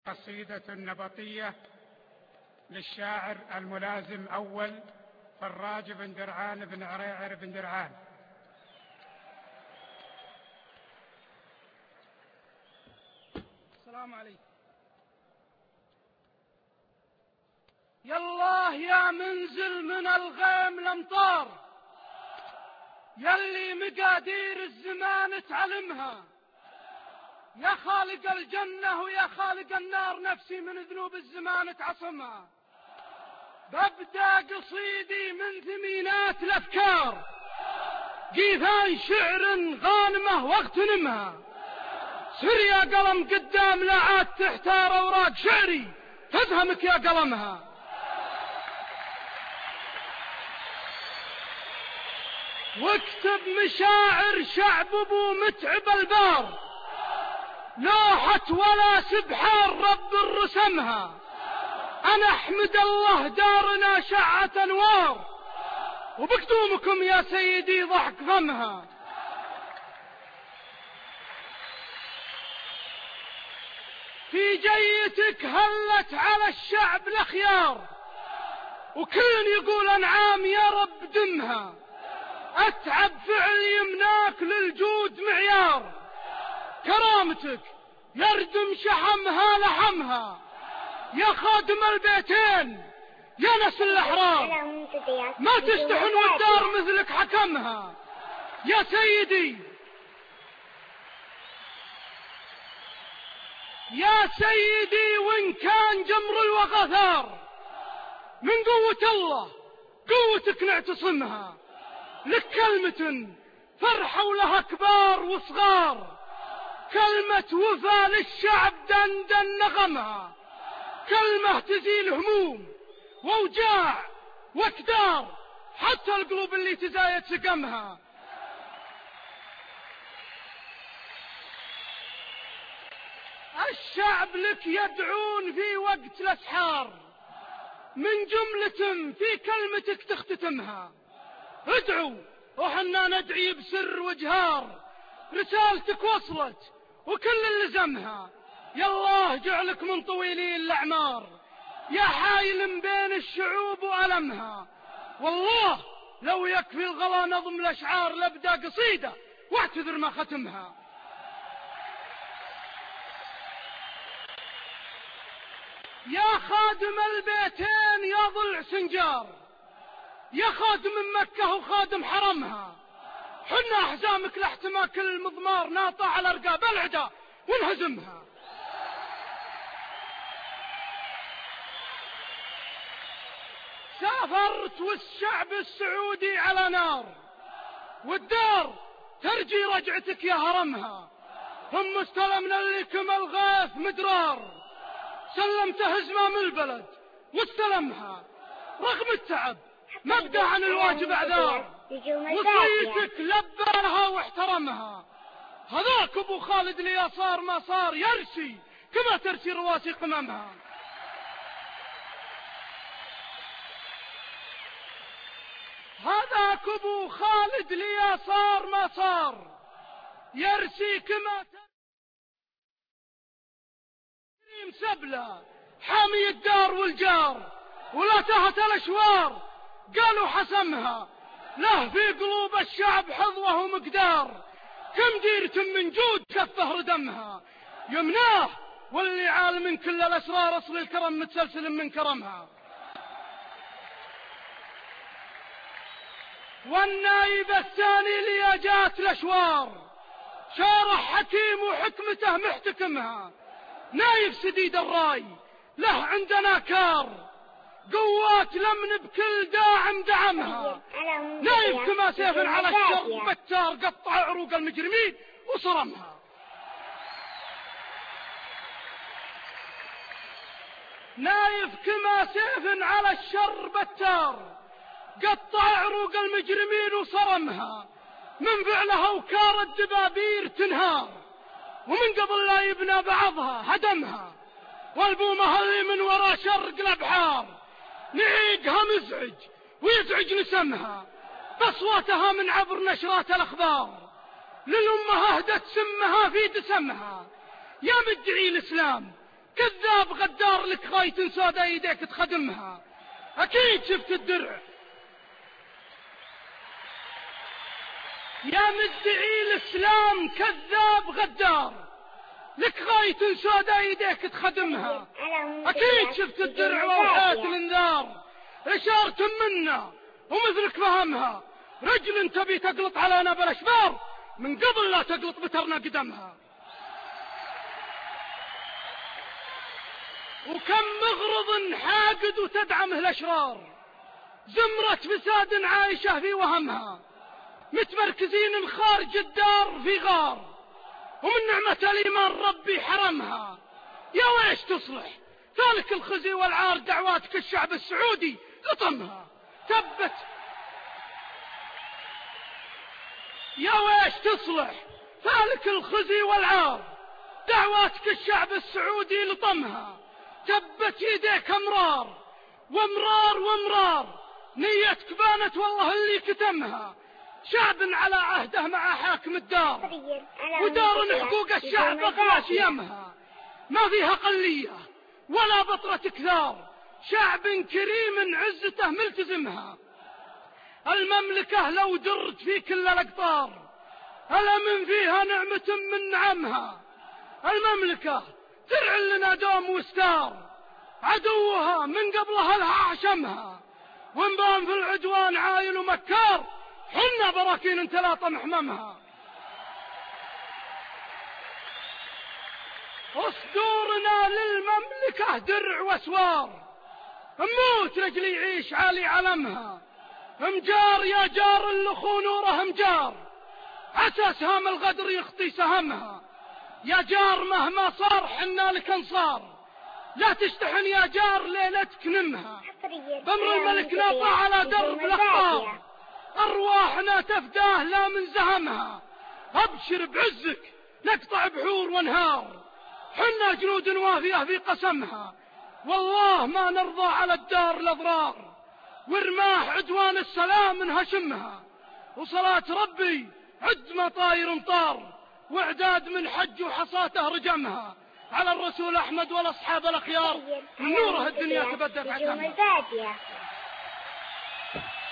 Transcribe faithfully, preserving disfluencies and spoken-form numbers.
قصيدة نبطية للشاعر الملازم أول فراج بن درعان بن عريعر بن درعان. السلام عليكم. يالله يا منزل من الغيم الامطار، يلي مقادير الزمان تعلمها، يا خالق الجنة ويا خالق النار، نفسي من ذنوب الزمان تعصمها. ببدأ قصيدي من ثمينات الأفكار، قيثان شعر غانمة واغتنمها. سر يا قلم قدام لا عاد تحتار أوراق شعري تفهمك يا قلمها. واكتب مشاعر شعب ابو متعب البار، لوحة ولا سبحان رب رسمها. أنا أحمد الله دارنا شعة أنوار، وبقدومكم يا سيدي ضحك فمها. في جيتك هلت على الشعب الأخيار، وكل يقول أنعام يا رب دمها. أتعب فعل يمناك للجود معيار، كرامتك يردم شحمها لحمها. يا خادم البيتين يا نسل الأحرار، ما تستحن والدار مثلك حكمها. يا سيدي يا سيدي وإن كان جمر الوغثار، من قوة الله قوتك نعتصمها. لك كلمة فرحة ولها كبار وصغار، كلمة وفا للشعب دندن نغمها. كلمة تزيل هموم ووجاع واكدار، حتى القلوب اللي تزايد سقمها. الشعب لك يدعون في وقت الأسحار، من جملة في كلمتك تختتمها. ادعوا وحنا ندعي بسر وجهار، رسالتك وصلت وكل اللي زمها. يا الله جعلك من طويلي الأعمار، يا حايل بين الشعوب وألمها. والله لو يكفي الغلا نظم الأشعار لابدأ قصيدة واعتذر ما ختمها. يا خادم البيتين يا ضلع سنجار، يا خادم مكة وخادم حرمها. حنا أحزامك لاحتماك المضمار، ناطع على رقاب العدا ونهزمها. سافرت والشعب السعودي على نار، والدار ترجي رجعتك يا هرمها. ثم استلمنا لكم الغاث مدرار، سلمت هزمام البلد واستلمها. رغم التعب مبدأ عن الواجب اعذار، وصيتك لبانها واحترمها. هذاك ابو خالد اليسار ما صار يرسي كما ترسي رواسي قممها. هذاك ابو خالد اليسار ما صار يرسي كما ترسي سبلة حامي الدار والجار، ولا تهت الاشوار قالوا حسمها. له في قلوب الشعب حظوه ومقدار، كم ديرة من جود كفه ردمها. يمناه واللي عال من كل الأسرار، أصل الكرم متسلسل من كرمها. والنايب الثاني لي جات الأشوار، شارح حكيم وحكمته محتكمها. نايب سديد الراي له عندنا كار، قوات لمن بكل داعم دعمها. نايف كما سيف على الشر بتار، قطع عروق المجرمين وصرمها. نايف كما سيف على الشر بتار، قطع عروق المجرمين وصرمها. من فعلها وكار الدبابير تنهار، ومن قبل لا يبنى بعضها هدمها. والبومها اللي من ورا شرق الأبحار، نعيقها مزعج ويزعج نسمها. بصوتها من عبر نشرات الأخبار، للأمة أهدت سمها في دسمها. يا مدعي الإسلام كذاب غدار لك غاية سودا يديك تخدمها. أكيد شفت الدرع يا مدعي الإسلام، كذاب غدار لك غاية سودا يديك تخدمها. أكيد شفت الدرع ووحات الانذار، إشارة منا ومثلك فهمها. رجل تبي تقلط على نبل الأشبار من قبل لا تقلط بترنا قدمها. وكم مغرض حاقد وتدعمه الأشرار، زمرة فساد عايشة في وهمها، متمركزين خارج الدار في غار، ومن نعمة الإيمان ربي حرمها. يا ويش تصلح ذلك الخزي والعار، دعواتك الشعب السعودي لطمها. تبت يا ويش تصلح ذلك الخزي والعار، دعواتك الشعب السعودي لطمها. تبت يديك امرار وامرار وامرار، نيتك بانت والله اللي كتمها. شعب على عهده مع حاكم الدار، ودار حقوق الشعب اغلاش يمها. ما فيها قلية ولا بطرة كثار، شعب كريم عزته ملتزمها. المملكة لو درت في كل الأقطار، ألا من فيها نعمة من نعمها. المملكة ترعى لنا دوم وستار، عدوها من قبلها لها عشمها. وانبان في العدوان عايل ومكار، حنا براكين انت لا طمح ممها. اصدورنا للمملكة درع واسوار، اموت رجلي يعيش عالي علمها. امجار يا جار اللخو نوره امجار، عسى سهام الغدر يخطي سهمها. يا جار مهما صار حنا لك انصار، لا تشتحن يا جار ليلتك نمها. بمر الملك ناطع على درب الاخبار، ارواحنا تفداه لا من زهمها. ابشر بعزك نقطع بحور وانهار، حنا جنود وافيه في قسمها. والله ما نرضى على الدار الاضرار، ورماح عدوان السلام انهشمها. وصلاة ربي عد مطاير مطار، واعداد من حج وحصاته رجمها. على الرسول احمد والاصحاب الاخيار، من نوره الدنيا تبدل حكمها.